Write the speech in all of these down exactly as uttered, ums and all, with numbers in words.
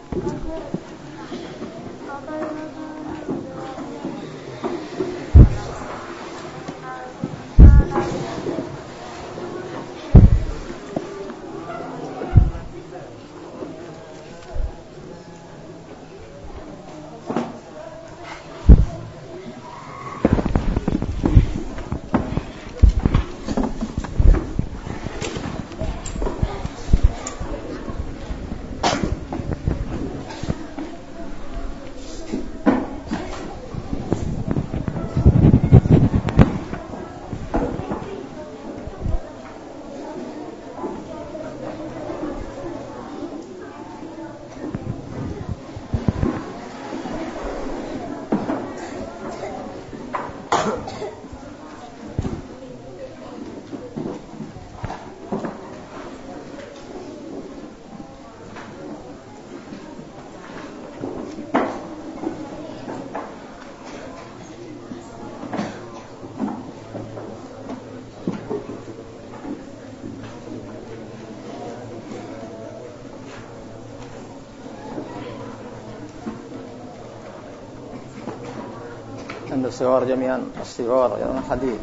عند الصغار جميعا الصغار يعني حديد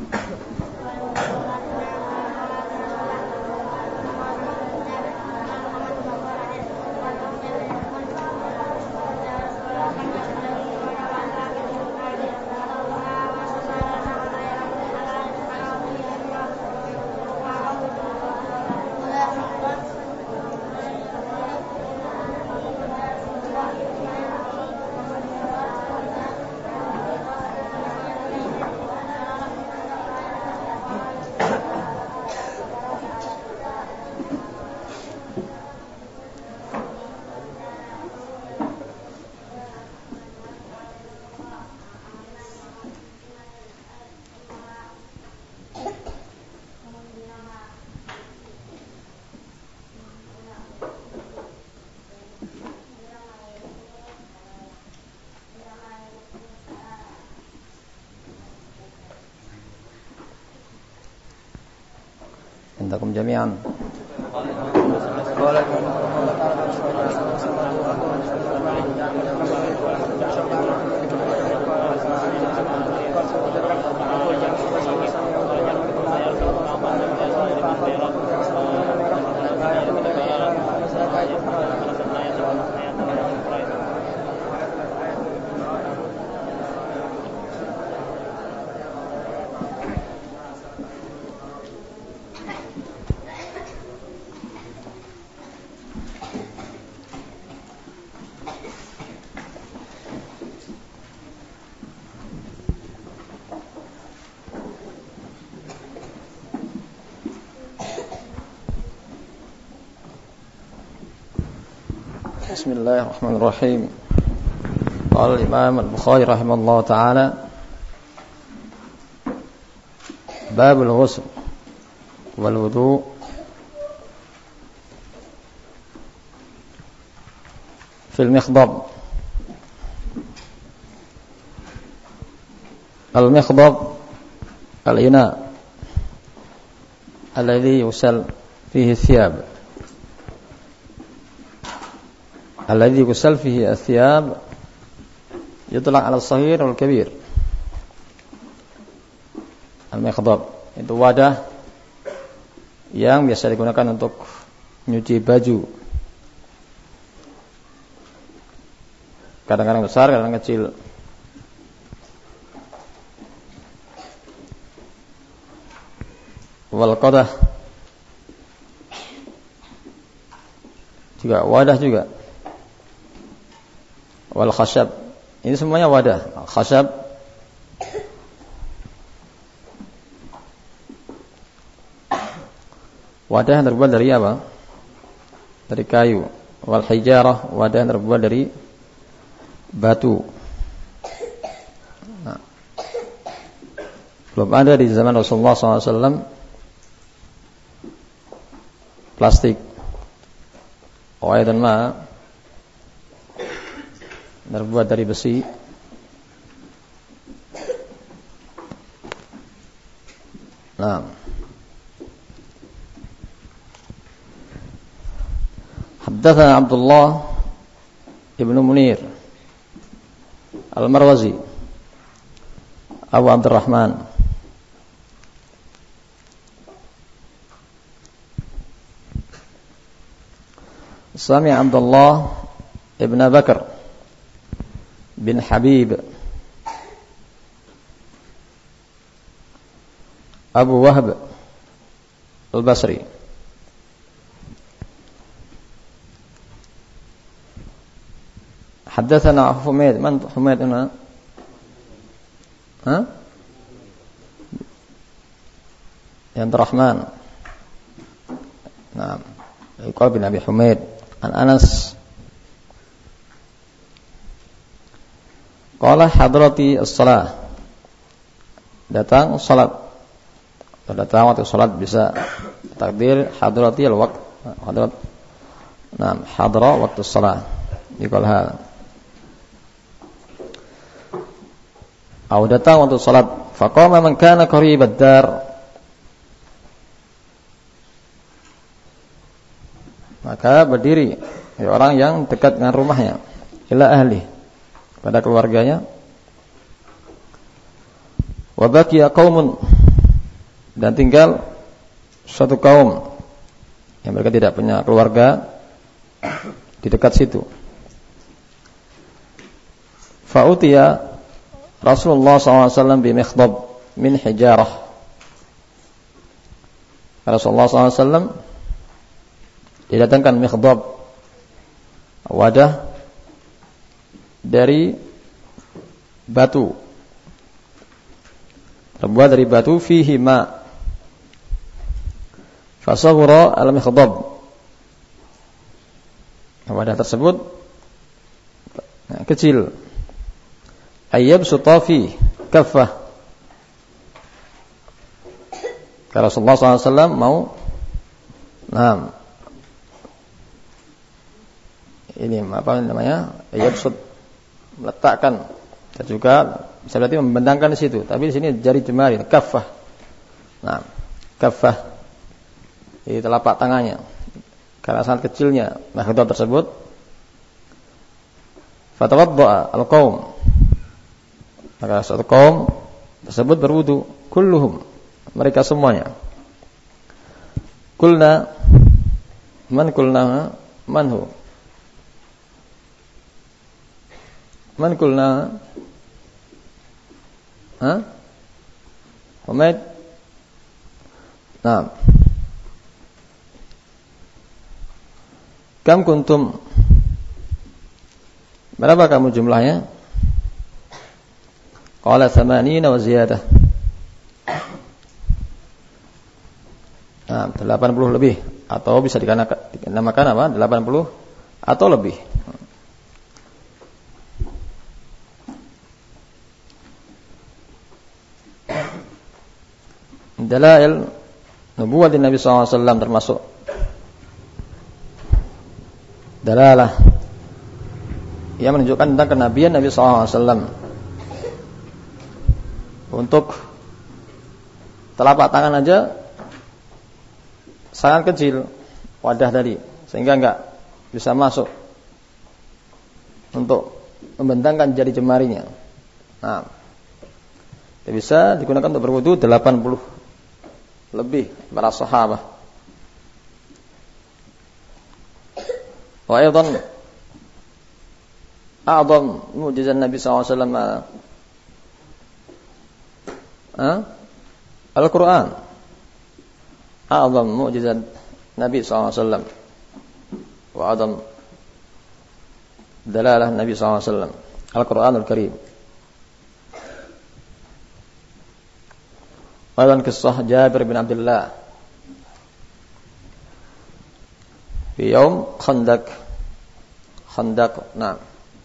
عندكم جميعا بسم الله الرحمن الرحيم. قال الإمام البخاري رحمه الله تعالى: باب الغسل والوضوء في المخضب. المخضب الإناء الذي يغسل فيه الثياب الذي يغسل فيه الثياب يطلق على الصغير والكبير. Al-mikhdab itu wadah yang biasa digunakan untuk nyuci baju. Kadang-kadang besar, kadang-kadang kecil. Wal qadah juga wadah juga. Wal khashab, ini semuanya wadah. Khashab wadah yang terbuat dari apa? Dari kayu. Wal hijarah, wadah yang terbuat dari batu. Nah, belum ada di zaman Rasulullah shallallahu alaihi wasallam plastik. Wa dan ma terbuat dari besi. Nah, حدثنا عبد الله Ibnu Munir Al-Marwazi Abu Abdurrahman. Sami Abdullah Ibn Bakar bin Habib Abu Wahb Al-Basri. Haddatsana Humaid, man Humaid ana? Ha? Yang Rahman. Naam. Iqal bin Abi Humaid an Anas. Qala hadrati as-salah. Datang salat. Datang waktu salat bisa takdir hadrati al-waqt. Hadrat. Naam, hadra waktu salat. Iqal hal. Atau datang waktu salat, faqama man kana qaribad dar. Maka berdiri ya, orang yang dekat dengan rumahnya, ila ahli, pada keluarganya. Wa baqiya qaumun, dan tinggal suatu kaum yang mereka tidak punya keluarga di dekat situ. Fa'utiya Rasulullah sallallahu alaihi wasallam bi mikhdab min hijarah. Rasulullah sallallahu alaihi wasallam didatangkan mikhdab, wadah dari batu, terbuat dari batu, fihi ma. Fasawra al-mikhdab. Wadah tersebut nah, kecil. Ayyab sutafi kaffah. Kalau Rasulullah sallallahu alaihi wasallam mau nah ini apa namanya? Ayyab sut, meletakkan, dan juga bisa berarti membentangkan di situ. Tapi di sini jari jemari kaffah. Nah, kaffah di telapak tangannya. Karena sangat kecilnya makhluk tersebut. Fatawadda'a al-qaum. Maka suatu kaum tersebut berwudu, kulluhum, mereka semuanya. Kulna, man kulna, manhu, man kulna, ha? Umaid, nah, kam kuntum, berapa kamu jumlahnya? Qala thamanina wa ziyadah. Nah, delapan puluh lebih, atau bisa dinamakan apa? delapan puluh atau lebih. Dalail nubuwwah Nabi sallallahu alaihi wasallam termasuk dalalah yang menunjukkan tentang kenabian Nabi sallallahu alaihi wasallam. Untuk telapak tangan aja sangat kecil wadah tadi, sehingga enggak bisa masuk untuk membentangkan jari jemarinya. Nah, bisa digunakan untuk berwudu delapan puluh lebih para sahabat. Wa aidan a'zam mu'jizat Nabi sallallahu alaihi wasallam Ha? Al-Quran. A'zam mu'jizat Nabi sallallahu alaihi wasallam wa a'zam dalalah Nabi sallallahu alaihi wasallam Al-Quranul Karim. Wadan kisah Jabir bin Abdullah di yaum Khandaq. Khandaq, nah.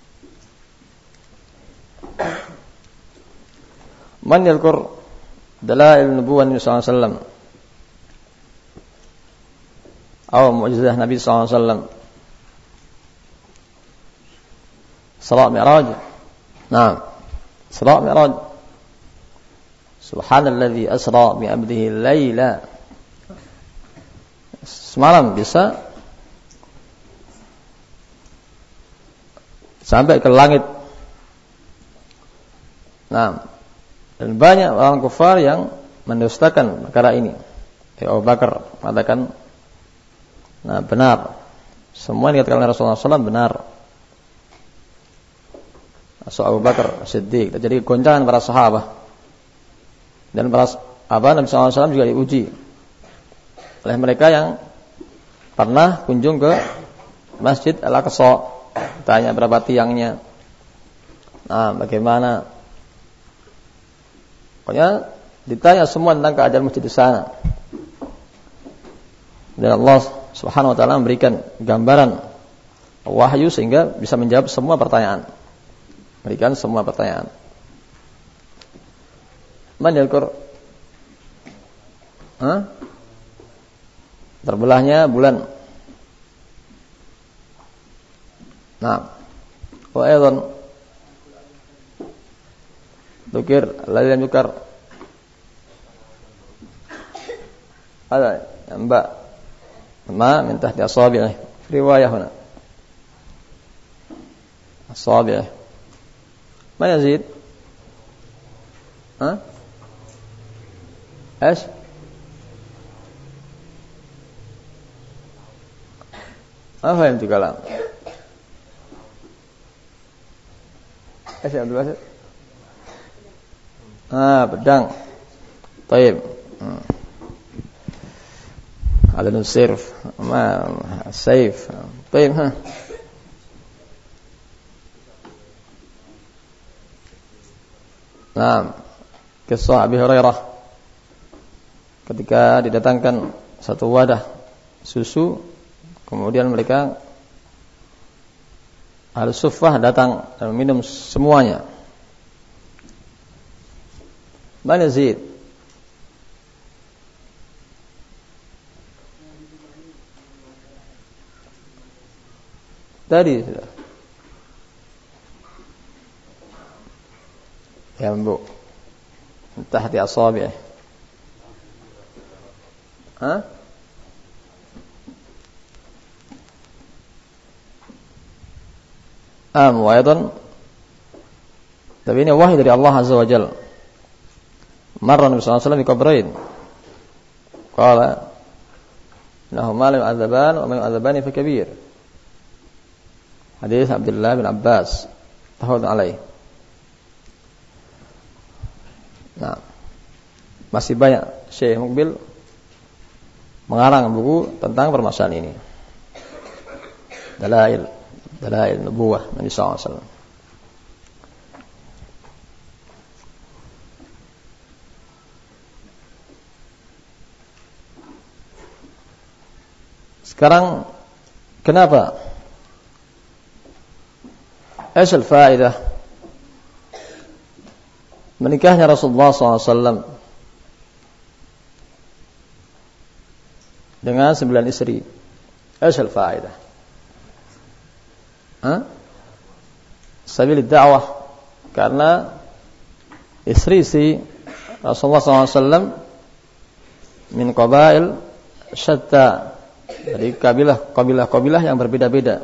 Man yadhkur dalail nubuwwah Nabi sallallahu alaihi wasallam atau mukjizat Nabi sallallahu alaihi wasallam? Isra Mi'raj. Naam. Isra Mi'raj. Subhanalladzi asra bi 'abdihi laila. Semalam bisa sampai ke langit. Nah, dan banyak orang kufar yang mendustakan perkara ini. Abu Bakar mengatakan, nah benar, semua yang dikatakan oleh Rasulullah shallallahu alaihi wasallam benar. So Abu Bakar Siddiq, terjadi goncangan para sahabat dan para apa Nabi shallallahu alaihi wasallam juga diuji oleh mereka yang pernah kunjung ke Masjid Al-Aqsa, tanya berapa tiangnya, nah bagaimana, pokoknya ditanya semua tentang keadaan masjid di sana. Dan Allah Subhanahu wa taala memberikan gambaran wahyu sehingga bisa menjawab semua pertanyaan. Berikan semua pertanyaan. Man yadhkur? Hah? Terbelahnya bulan. Nah, wa aidan dzikir alladzi lam yukar. Ada mbak ma min tahti asabi'i riwayah huna. Asabi'i. Ma yazid? Ha? ايش؟ ما فهمت كلام. ايش يا عبد الباسط؟ اه pedang. طيب. على السيف ما السيف. طيب ها. Nah, kisah Abi Hurairah ketika didatangkan satu wadah susu, kemudian mereka Al-Suffah datang dan minum semuanya. Mana Zaid? Tadi sudah. ينبو من تحت أصابعه. ها؟ آم وأيضا tapi ini wahyu dari Allah Azza wa Jalla. Marra Nabi sallallahu alaihi wasallam di qabrain. Qala innahuma la yu'adzaban wa ma yu'adzabani fa kabir. Hadis Abdullah bin Abbas tahun alaihi. Nah, masih banyak Syekh Mukbil mengarang buku tentang permasalahan ini. Dalail, dalail nubuwah Nabi sallallahu alaihi wasallam. Sekarang kenapa? Asal faedah menikahnya Rasulullah sallallahu alaihi wasallam dengan sembilan istri. Asal faedah. Hah? Sabil dakwah, karena istri-istri Rasulullah sallallahu alaihi wasallam min qabail syatta, dari kabilah kabilah-kabilah yang berbeda-beda.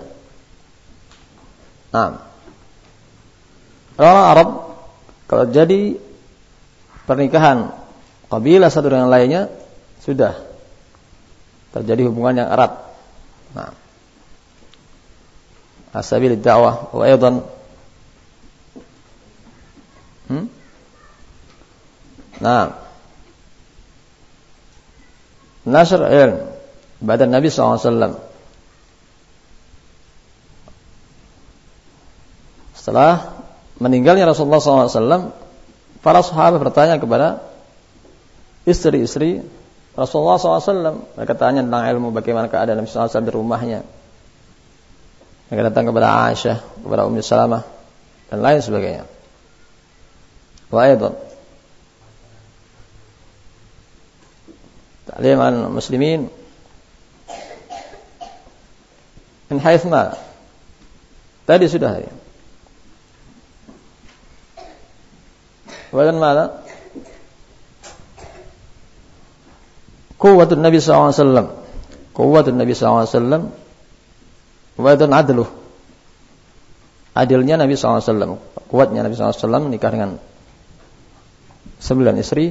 Nah, orang Arab kalau jadi pernikahan kabilah satu dengan lainnya, sudah terjadi hubungan yang erat. Nah, asabil dakwah wa aidan hmm? Nah, nashr ilm pada Nabi sallallahu alaihi wasallam. Setelah meninggalnya Rasulullah sallallahu alaihi wasallam, para sahabat bertanya kepada istri-istri Rasulullah sallallahu alaihi wasallam. Mereka tanya tentang ilmu, bagaimana keadaan Nabi sallallahu alaihi wasallam di rumahnya. Mereka datang kepada Aisyah, kepada Ummu Salamah dan lain sebagainya. Wa aidan ta'lim al-muslimin min haits ma. Tadi sudah ya. Wajan mana? Quwwatun Nabi sallallahu alaihi wasallam. Quwwatun Nabi sallallahu alaihi wasallam. Wajan adluh. adilnya Nabi shallallahu alaihi wasallam, kuatnya Nabi shallallahu alaihi wasallam nikah dengan sembilan istri.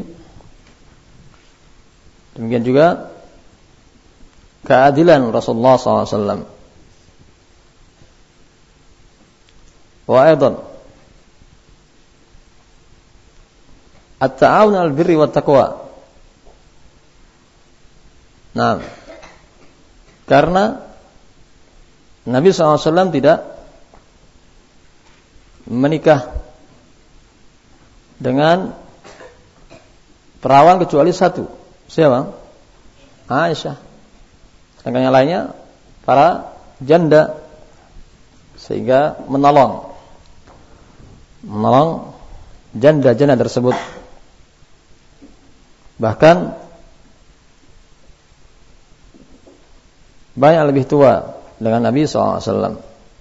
Demikian juga keadilan Rasulullah shallallahu alaihi wasallam. Wa aidan at-ta'awun 'alal birri wat taqwa. Nah, karena Nabi shallallahu alaihi wasallam tidak menikah dengan perawan kecuali satu. Siapa? Aisyah. Sedangkan yang lainnya para janda, sehingga menolong menolong janda-janda tersebut. Bahkan banyak lebih tua dengan Nabi shallallahu alaihi wasallam.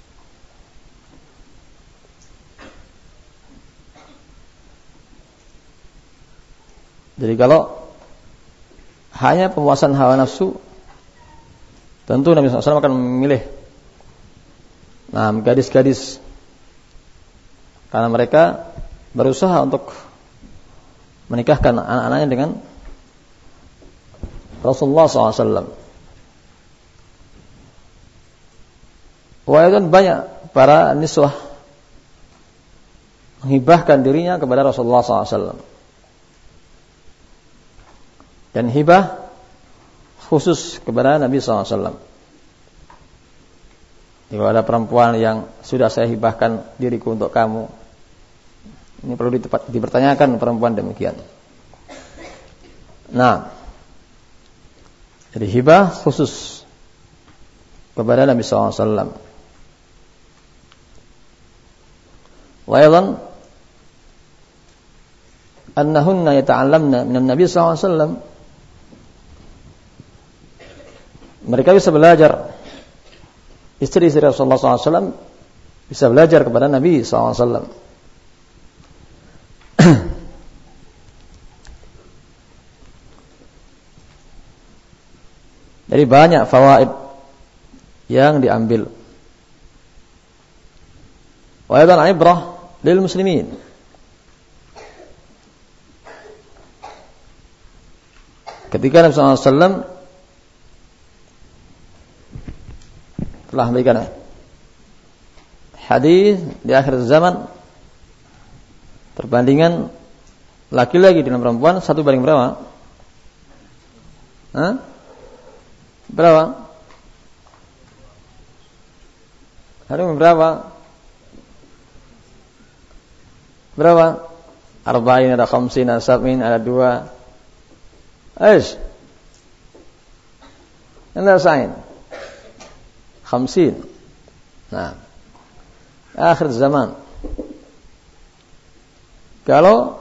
Jadi kalau hanya pemuasan hawa nafsu, tentu Nabi shallallahu alaihi wasallam akan memilih nah, gadis-gadis, karena mereka berusaha untuk menikahkan anak-anaknya dengan Rasulullah shallallahu alaihi wasallam. Walaupun banyak para niswah menghibahkan dirinya kepada Rasulullah shallallahu alaihi wasallam. Dan hibah khusus kepada Nabi shallallahu alaihi wasallam. Jika ada perempuan yang sudah saya hibahkan diriku untuk kamu, ini perlu dipertanyakan perempuan demikian. Nah, jadi hibah khusus kepada Nabi shallallahu alaihi wasallam. Wa aidan annahunna yata'allamna minan Nabi shallallahu alaihi wasallam. Mereka bisa belajar, istri-istri Rasulullah shallallahu alaihi wasallam bisa belajar kepada Nabi shallallahu alaihi wasallam. Dari banyak fawaid yang diambil. Wa aidan ibrah lil muslimin. Ketika Nabi shallallahu alaihi wasallam telah memberikan hadis di akhir zaman, perbandingan laki-laki dengan perempuan satu banding berapa? Hah? Berapa? Hari berapa? Berapa? Arba'in, ada khamsin, ada sab'in, ada dua. Aish. Anda sain. Khamsin. Nah, akhir zaman. Kalau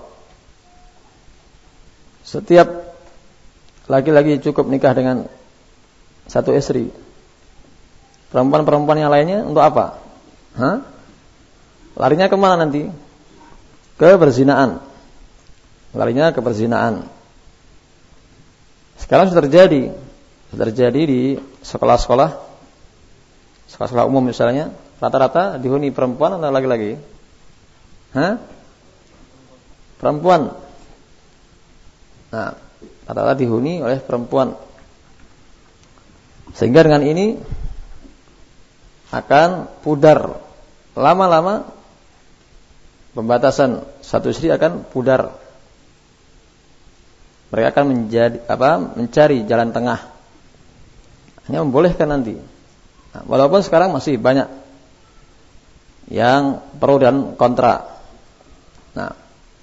setiap laki-laki cukup nikah dengan satu istri, perempuan-perempuan yang lainnya untuk apa? Hah? Larinya kemana nanti? Ke perzinaan. Larinya ke perzinaan. Sekarang sudah terjadi, sudah terjadi di sekolah-sekolah. Sekolah-sekolah umum misalnya, rata-rata dihuni perempuan atau laki-laki? Hah? Perempuan. Nah, rata-rata dihuni oleh perempuan. Sehingga dengan ini akan pudar. Lama-lama pembatasan satu istri akan pudar. Mereka akan menjadi apa? Mencari jalan tengah. Hanya membolehkan nanti. Nah, walaupun sekarang masih banyak yang pro dan kontra. Nah,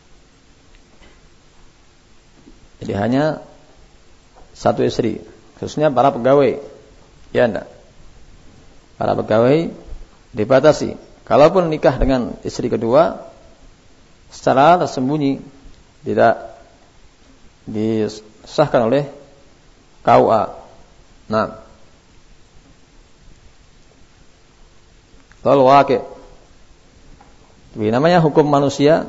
jadi hanya satu istri, khususnya para pegawai, ya enggak? Para pegawai dibatasi. Kalaupun nikah dengan istri kedua, secara tersembunyi, tidak disahkan oleh K U A. Nah, lalu wakil, jadi namanya hukum manusia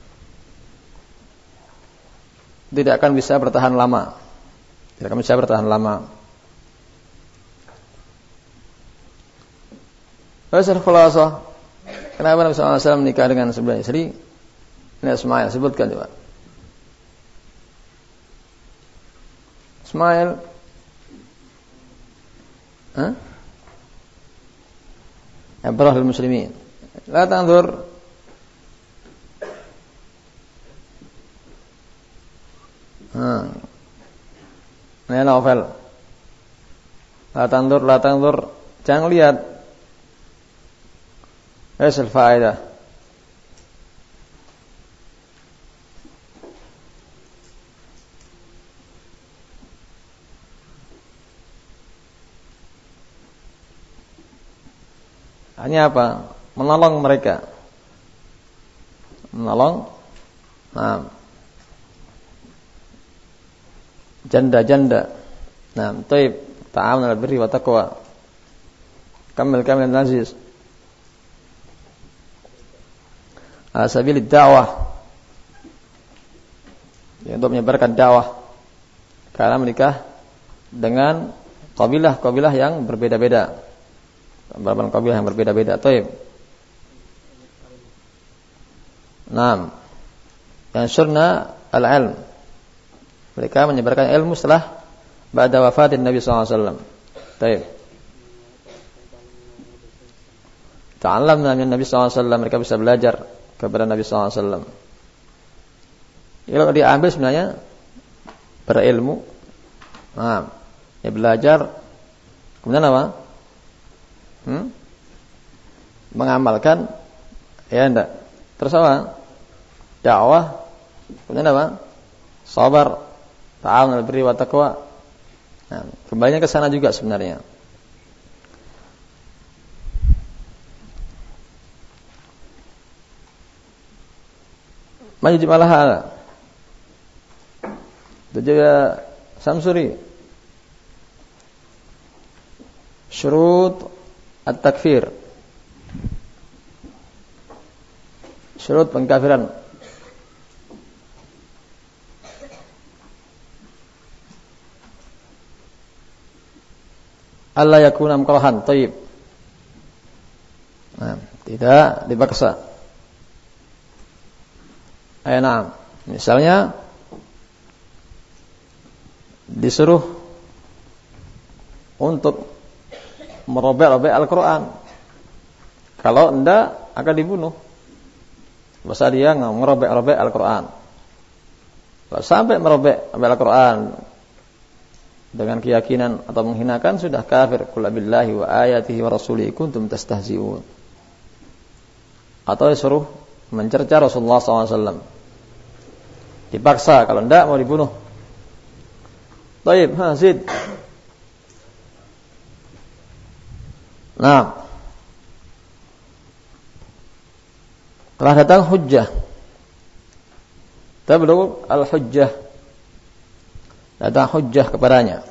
tidak akan bisa bertahan lama, tidak akan bisa bertahan lama. Hasil khulasah Kenapa Nabi sallallahu alaihi wasallam menikah dengan sembilan istri? Ini Ismail, sebutkan coba. Ismail. Hah? Ibrah lil muslimin. La tanzur. Ha. Ini novel. La tanzur, la tanzur. Jangan lihat. Hasil faedah. Hanya apa? Menolong mereka. Menolong. Nah. Janda-janda. Nah, taib. Ta'awun 'alal birri wa taqwa. Kamil kamil aziz. Ala sabilid da'wah. Ya, untuk menyebarkan dakwah. Karena menikah dengan kabilah-kabilah yang berbeda-beda. Beberapa kabilah yang berbeda-beda. Taib. Naam. Yang syurna al-ilm. Mereka menyebarkan ilmu setelah ba'da wafatin Nabi sallallahu alaihi wasallam. Taib. Ta'allamna min Nabi sallallahu alaihi wasallam. Mereka bisa belajar kepada Nabi sallallahu alaihi wasallam. Kalau diambil sebenarnya berilmu. Nah, ya belajar. Kemudian apa? Hmm? Mengamalkan, ya enggak. Terus apa? Dakwah. Kemudian apa? Sabar. Ta'awun 'alal birri wa taqwa. Nah, kembalinya ke sana juga sebenarnya. Majid malaha. Itu juga Samsuri. Syurut at-takfir. Syurut pengkafiran. Allah yakuna mukrahan, thayyib. Nah, tidak dipaksa. Ayo nah, misalnya disuruh untuk merobek-robek Al-Quran. Kalau enggak akan dibunuh. Masa dia nggak merobek-robek Al-Quran. Kalau sampai merobek Al-Quran dengan keyakinan atau menghinakan sudah kafir. Qul billahi wa ayatihi wa rasulihi kuntum tastahzi'un. Atau disuruh mencerca Rasulullah sallallahu alaihi wasallam. Dipaksa, kalau enggak mau dibunuh. Baik, ha Zid. Nah, telah datang hujjah. Tablugh al-hujjah. Datang hujjah kepadanya.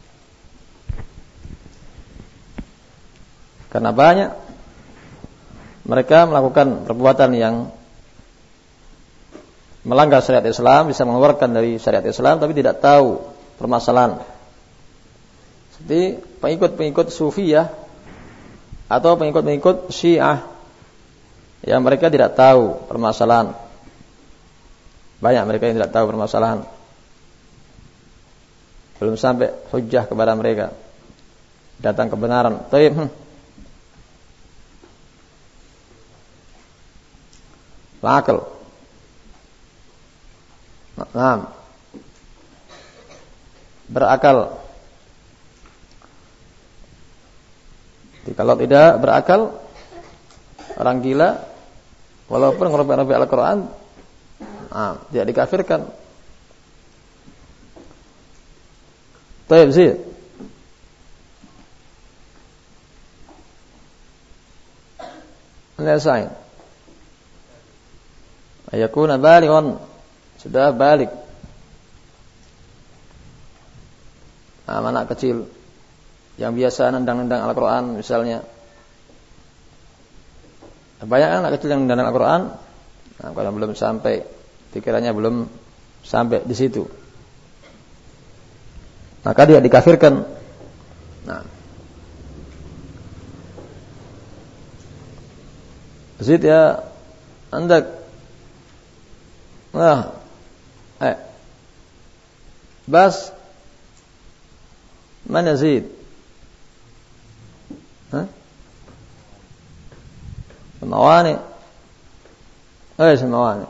Karena banyak mereka melakukan perbuatan yang melanggar syariat Islam, bisa mengeluarkan dari syariat Islam tapi tidak tahu permasalahan. Seperti pengikut-pengikut Sufiyah atau pengikut-pengikut Syiah yang mereka tidak tahu permasalahan. Banyak mereka yang tidak tahu permasalahan. Belum sampai hujjah kepada mereka. Datang kebenaran. Taib. Hmm. Akal. Nah. Berakal. Jadi, kalau tidak berakal, orang gila, walaupun ngerobek-robek Al-Quran, nah, tidak dikafirkan. Taib sih. Selesai. Ayakuna balighan, sudah balik. Nah, anak kecil yang biasa nendang-nendang Al-Quran misalnya. Banyak anak kecil yang nendang Al-Quran. Nah, kalau belum sampai, pikirannya belum sampai di situ, maka dia dikafirkan. Nah, زيد يا عندك لا أي. بس من يزيد ها الموانئ ايش الموانئ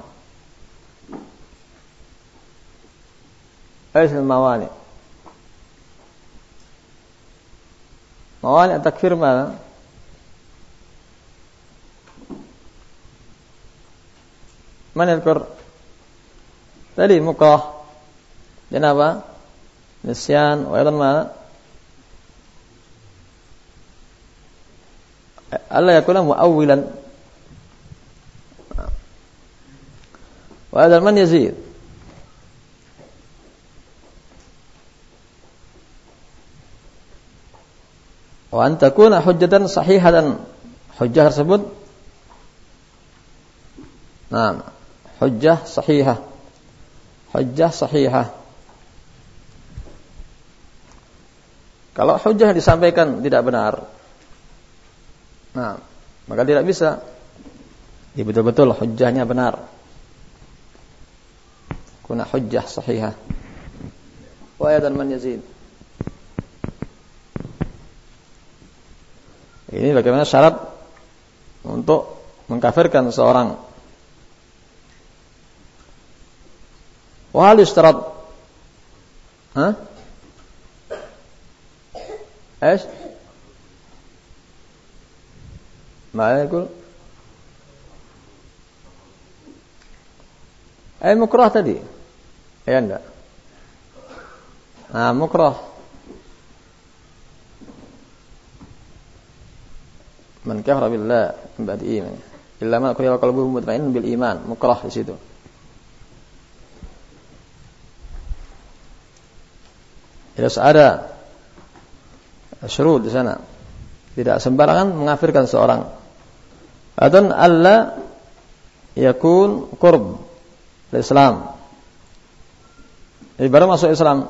ايش الموانئ موانئ التكفير ماذا من يذكر tadi mukrah dan apa nisyan wa aidan ma alla yakuna muawwilan wa aidan man yazid wa an takuna hujjatan sahihatan hujjah tersebut nah hujjah sahihah hujjah sahihah. Kalau hujjah yang disampaikan tidak benar, nah, maka tidak bisa. Ya betul-betul hujjahnya benar. Kuna hujjah sahihah. Wa aidan man yazid. Ini bagaimana syarat untuk mengkafirkan seorang. وهل يشترط ها ايش ما يقول اي مكره tadi ya enggak nah mukrah man kafara billah min ba'di iman illa man qala qalbuhu mutma'innun bil iman mukrah di situ. Harus ada syurut di sana. Tidak sembarangan mengkafirkan seorang. Adon alla yakun qurb Islam. Jadi baru masuk Islam.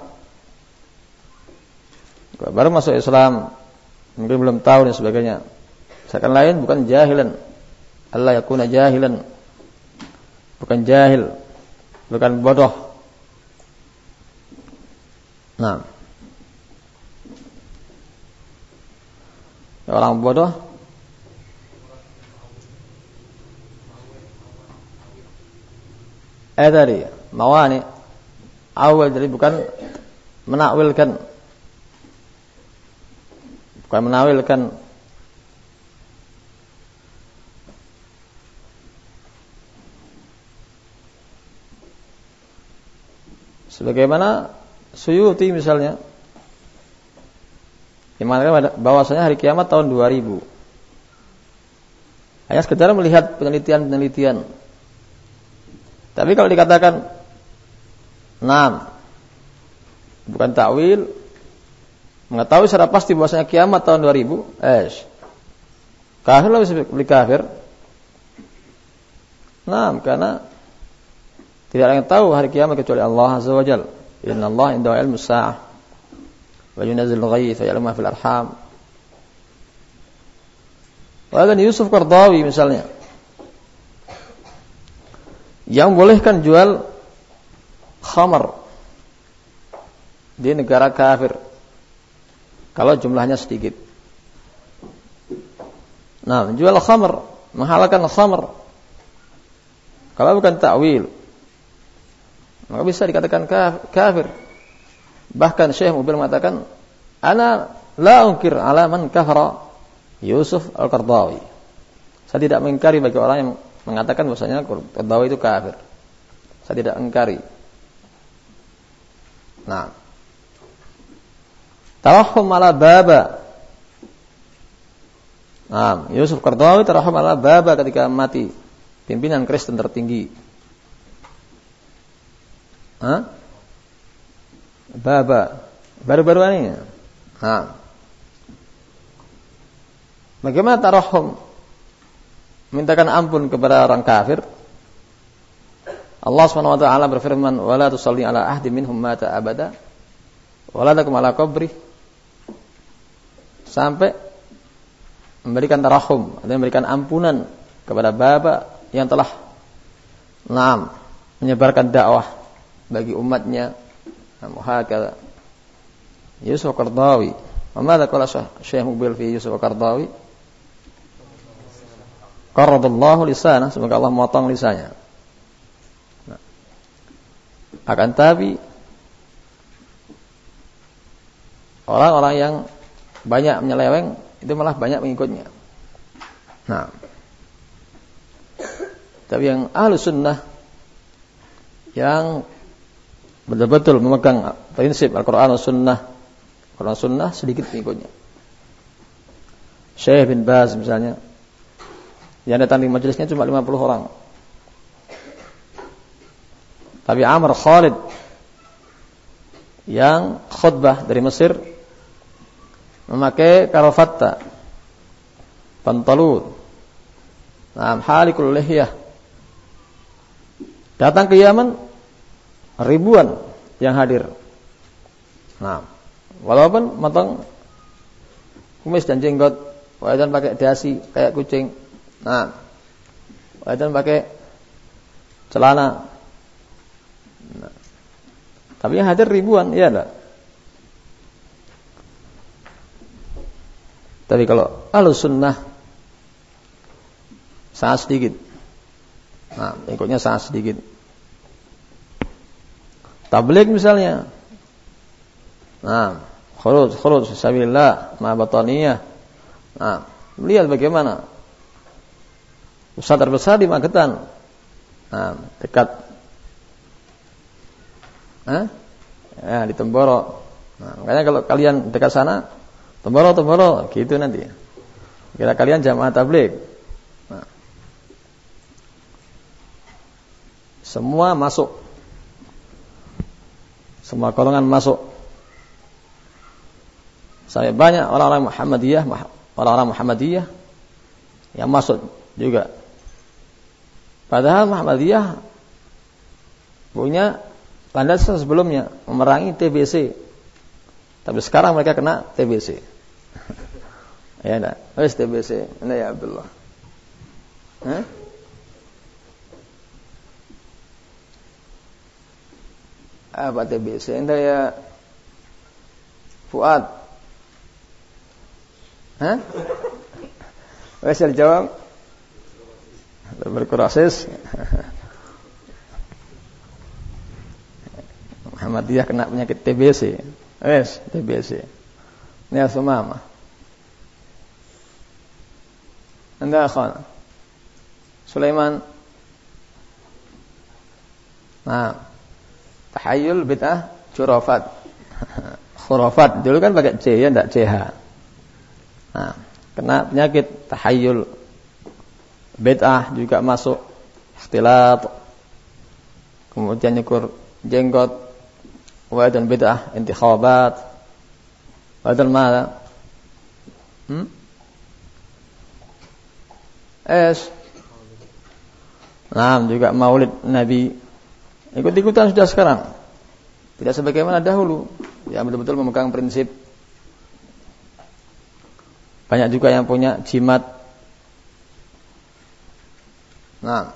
Baru masuk Islam, mungkin belum tahu dan sebagainya. Misalkan lain bukan jahilan. Allah yakuna jahilan. Bukan jahil. Bukan bodoh. Nah, orang bodoh eh tadi mawani awal jadi bukan menakwilkan bukan menawilkan sebagaimana Suyuti misalnya yang mengatakan bahwasanya hari kiamat tahun dua ribu. Hanya sekedar melihat penelitian-penelitian. Tapi kalau dikatakan enam bukan takwil, mengetahui secara pasti bahwasanya kiamat tahun dua ribu, eh kafir lah bisa beli kafir. Nah, karena tidak ada yang tahu hari kiamat kecuali Allah Azza wa Jalla. Inna Allah indahu ilmus sa'ah. Wa yunazzilul ghaits wa ya'lamu ma fil arham. Bahkan Yusuf Qardawi misalnya yang bolehkan jual khamar di negara kafir kalau jumlahnya sedikit. Nah, jual khamar, menghalalkan khamar kalau bukan ta'wil maka bisa dikatakan kafir. Bahkan Syekh Mubil mengatakan, ana la unkir ala man kafara Yusuf Al-Qardawi. Saya tidak mengingkari bagi orang yang mengatakan bahwasanya Qardawi itu kafir. Saya tidak mengingkari. Nah, tarahum ala baba. Nah, Yusuf Qardawi tarahum ala baba ketika mati pimpinan Kristen tertinggi. Hah? Baba baru-baru ini. Nah. Bagaimana tarahum? Mintakan ampun kepada orang kafir. Allah Subhanahu wa taala berfirman, "Wa la tusalli ala ahdi minhum mata abada wa la taqum ala qabri." Sampai memberikan tarahum, artinya memberikan ampunan kepada bapak yang telah naam menyebarkan dakwah bagi umatnya. Muhakala Yusuf Qaradawi. Maka qala Syekh Mubil fi Yusuf Qaradawi? Qaradallahu lisanah, semoga Allah memotong lisannya. Nah, akan tapi orang-orang yang banyak menyeleweng itu malah banyak mengikutnya. Nah, tapi yang ahlu sunnah yang betul-betul memegang prinsip Al-Quran dan Sunnah, Al-Quran Sunnah sedikit pengikutnya. Syekh bin Baz misalnya, yang datang di majelisnya cuma lima puluh orang. Tapi Amr Khalid yang khutbah dari Mesir memakai karafatta, pantalun, nah, halikul lihyah, datang ke Yaman ribuan yang hadir. Nah, walaupun matang kumis dan jenggot, walaupun pakai dasi kayak kucing, nah, walaupun pakai celana, nah, tapi yang hadir ribuan, iya enggak? Tapi kalau Ahlus Sunnah sangat sedikit. Nah, ikutnya sangat sedikit. Tabligh misalnya. Nah, khuruj khuruj fisabilillah ma bataniyah. Nah, lihat bagaimana pusat terbesar di Magetan. Nah, dekat Hah? Ya, di Temboro. Nah, makanya kalau kalian dekat sana, Temboro, Temboro, gitu nanti. Kira kalian jamaah tabligh. Nah, semua masuk. Semua golongan masuk. Sampai banyak orang-orang Muhammadiyah, orang-orang Muhammadiyah yang masuk juga. Padahal Muhammadiyah punya landasan sebelumnya memerangi T B C. Tapi sekarang mereka kena T B C. Ya enggak? Wes T B C. Ini ya Abdullah. Hah? Apa T B C? Ini ya Fuad. Hah? Wes jawab. Berkurasis. Muhammadiyah kena penyakit T B C. Wes, T B C. Ini asumama. Anda akhwan. Sulaiman. Nah, tahayyul bid'ah khurafat. Khurafat dulu kan pakai C ya, enggak C H. Nah, kena penyakit tahayyul. Bid'ah juga masuk. Ikhtilat. Kemudian nyukur jenggot. Wa'adan bid'ah intikhabat. Wa'adan mana? Hmm? Es. Nah, juga maulid Nabi. Ikut-ikutan sudah sekarang. Tidak sebagaimana dahulu. Yang betul-betul memegang prinsip. Banyak juga yang punya jimat. Nah,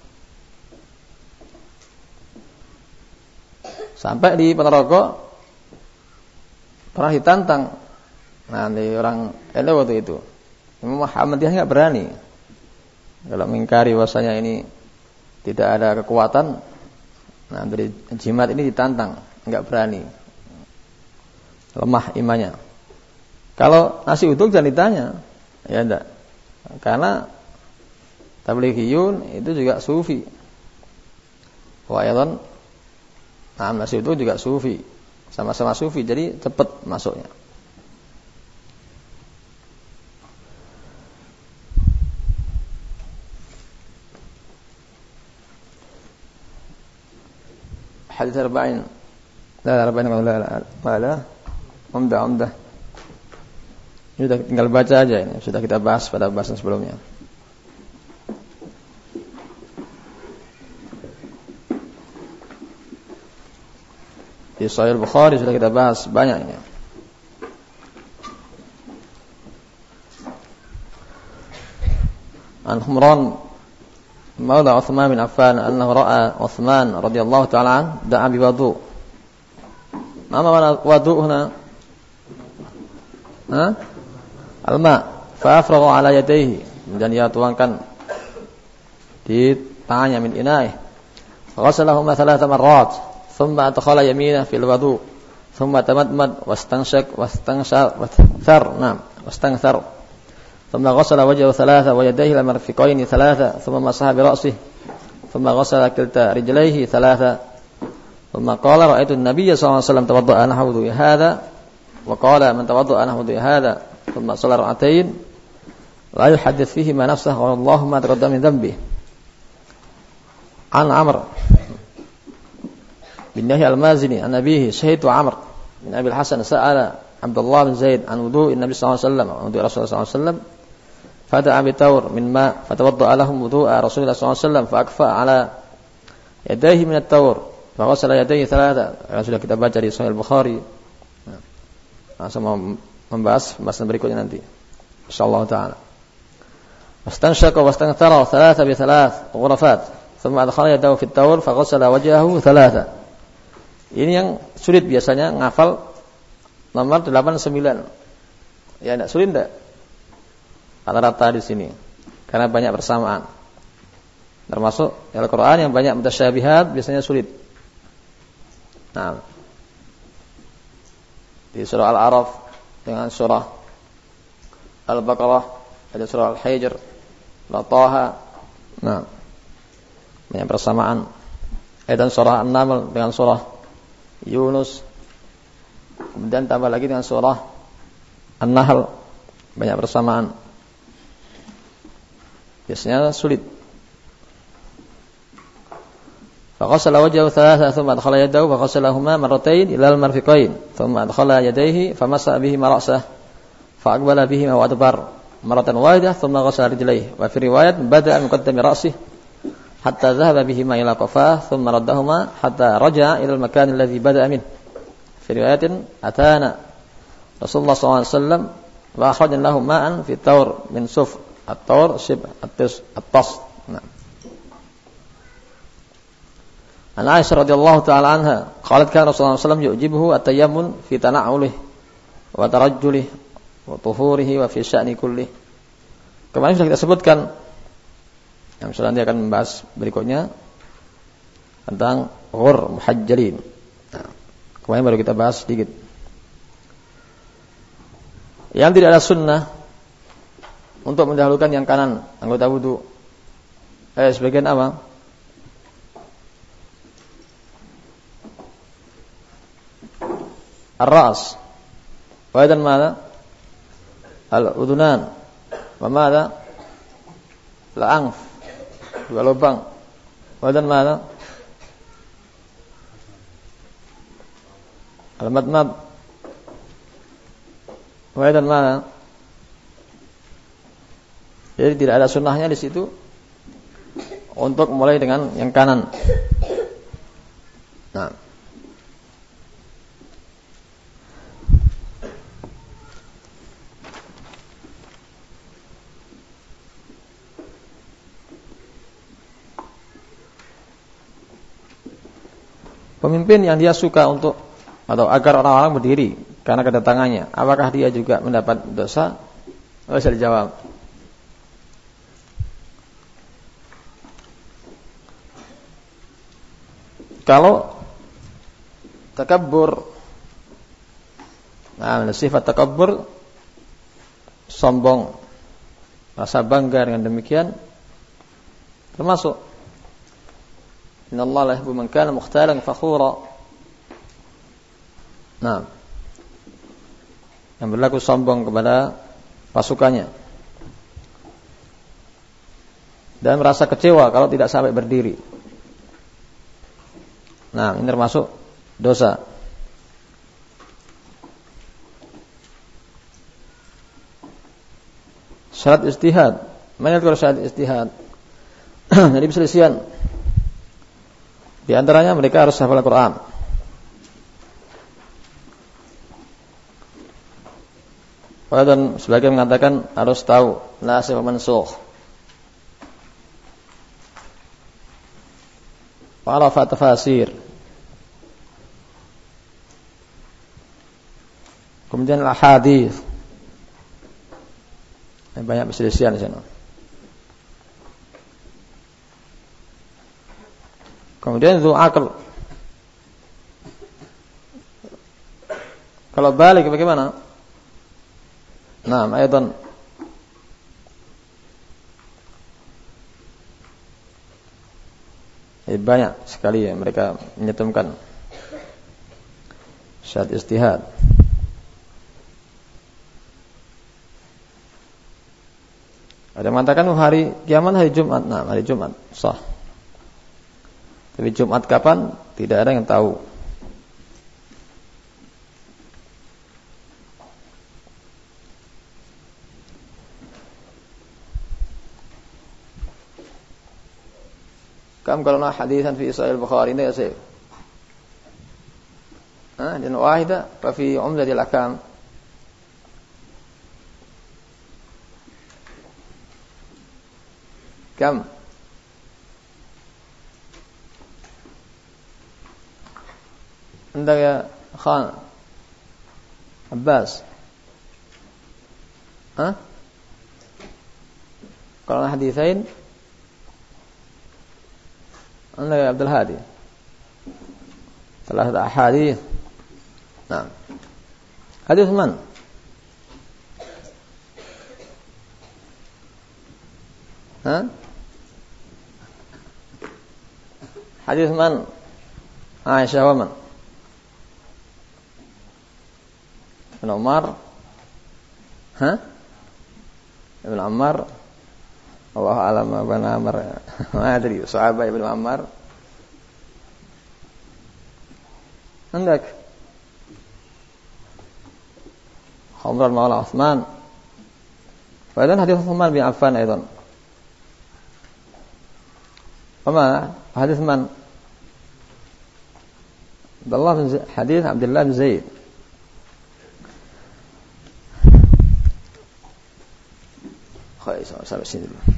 sampai di Ponorogo pernah ditantang. Nah, di orang Elo waktu itu. Imam Muhammadiyah enggak berani. Kalau mengingkari bahwasanya ini tidak ada kekuatan, nah dari jimat ini ditantang, enggak berani. Lemah imannya. Kalau nasi uduk jangan ditanya. Ya enggak. Karena tablighiyun itu juga sufi. Wa aydan nah, nasi itu juga sufi, sama-sama sufi, jadi cepat masuknya. Hadis arba'in, la arba'in la la la, umdah umdah. Sudah tinggal baca aja ini, sudah kita bahas pada bahasan sebelumnya. Di Sahih Bukhari sudah kita bahas banyak ini. An Humran Maula Uthman bin Affan annahu ra'a Uthman radhiyallahu ta'ala an da'a bi wudu. Nama wudu huna? Ha? Al-ma. Fa afragha 'ala yadayhi, dan dia tuangkan di tangannya min inaih. Ghasalahuma thalatha marrat, thumma adkhala yaminahu fil wudu, thumma tamadmad wastanshaq wastanshaq wathar, na'am, wastanthar. ثم غسل وجهه ثلاثة ويديه المرفقين ثلاثة ثم مسح برأسه ثم غسل كلتا رجليه ثلاثة ثم قال رأيت النبي صلى الله عليه وسلم توضأ نحو وضوء هذا وقال من توضأ نحو وضوء هذا ثم صلى ركعتين لا يحدث فيهما نفسه والله ما تقدم من ذنبه. عن عمرو بن يحيى المازني عن أبيه شهدت عمرو بن أبي الحسن سأل عبد الله بن زيد عن وضوء النبي صلى الله عليه وسلم وضوء رسول الله صلى الله عليه وسلم فدعا بتور من ماء فتوضأ لهم وضوء رسول الله صلى الله عليه وسلم فأكفأ على يديه من التور فغسل يديه ثلاثة. Sudah kita baca di Sahih Bukhari. Langsung membahas pembahasan berikutnya nanti insyaallah taala. Wastanshaqa wastanthara thalatha bi thalath ghurafat thumma adkhala yadahu fi at-tawr faghasala wajhahu thalatha. Ini yang sulit biasanya ngafal nomor delapan sembilan. Ya enggak sulit enggak? Rata-rata di sini karena banyak persamaan. Termasuk Al-Qur'an yang banyak mutasyabihat biasanya sulit. Nah, di surah Al-A'raf dengan surah Al-Baqarah, ada surah Al-Hijr, Al-Taha. Nah, banyak persamaan. Dan surah An-Naml dengan surah Yunus. Kemudian tambah lagi dengan surah An-Nahl, banyak persamaan. Biasanya sulit. Faghasala wajhahu thalatha thumma adkhala yadahu faghasalahuma marratayn ila al-marfiqayn thumma adkhala yadayhi famassa bihima ra'sahu fa aqbala bihima wa adbar marratan wahidah thumma ghasala rijlayhi wa fi riwayat bada'a min qaddami ra'sihi hatta dhahaba bihima ila qafah thumma raddahuma hatta raja'a ila al-makan alladhi bada'a min. Fi riwayatin atana Rasulullah sallallahu alaihi wasallam wa akhrajna lahu ma'an fi tawr min sufr at-tawr shib at-tas at-tas. Nah. An Aisyah radhiyallahu ta'ala anha qalat kana Rasulullah sallallahu alaihi wasallam yu'jibuhu at-tayammun fi tana'ulihi wa tarajjulihi wa tuhurihi wa fi sya'ni kullihi. Kemarin sudah kita sebutkan, yang nanti akan membahas berikutnya tentang ghur muhajjalin. Nah, kemarin baru kita bahas sedikit. Yang tidak ada sunnah untuk mendahulukan yang kanan anggota wudu. Eh, sebagian apa? Ar-ras. Wa dan mana? Al-udunan. Wa mana? Al-anf. Dua lubang. Wa dan mana? Al-madmad. Wa dan mana? Jadi tidak ada sunnahnya di situ untuk mulai dengan yang kanan. Nah, pemimpin yang dia suka untuk atau agar orang-orang berdiri karena kedatangannya, apakah dia juga mendapat dosa? Oh, bisa dijawab. Kalau takabbur, nah sifat takabbur, sombong, rasa bangga dengan demikian, termasuk innallaha la yuhibbu man kana mukhtalan fakhura. Nah, yang berlaku sombong kepada pasukannya dan merasa kecewa kalau tidak sampai berdiri. Nah, ini termasuk dosa. Syarat ijtihad. Mana itu syarat ijtihad? Jadi perselisihan. Di antaranya mereka harus hafal Al-Qur'an. Dan sebagian mengatakan harus tahu nasikh wa mansukh. وعرف تفاسير. Kemudian al-hadis. Banyak perselisihan di sana. Kemudian dzul aql. Kalau balik bagaimana? Nah, ayatan eh, banyak sekali ya mereka menyetumkan syarat istihad. Ada yang mengatakan hari kiamat hari Jumat. Nah, hari Jumat sah. Tapi Jumat kapan? Tidak ada yang tahu. Kam qalna haditsan fi Sahih Bukhari ini ya Syekh. Ah, dan wahida fa fi umdatil ahkam. Kam عندك يا خان عباس ها قرأنا حديثين عندك يا عبد الهادي ثلاثة أحاديث نعم حديث من ها حديث من عائشة ومن ابن عمر ها ابن عمر الله أعلم ابن عمر ما أدري صحابة ابن عمر عندك عمر مولى عثمان وأيضا حديث عثمان بن عفان أيضا وما حديث من عبد الله بن زي... حديث عبد الله بن زيد خلاص sampai sini dulu.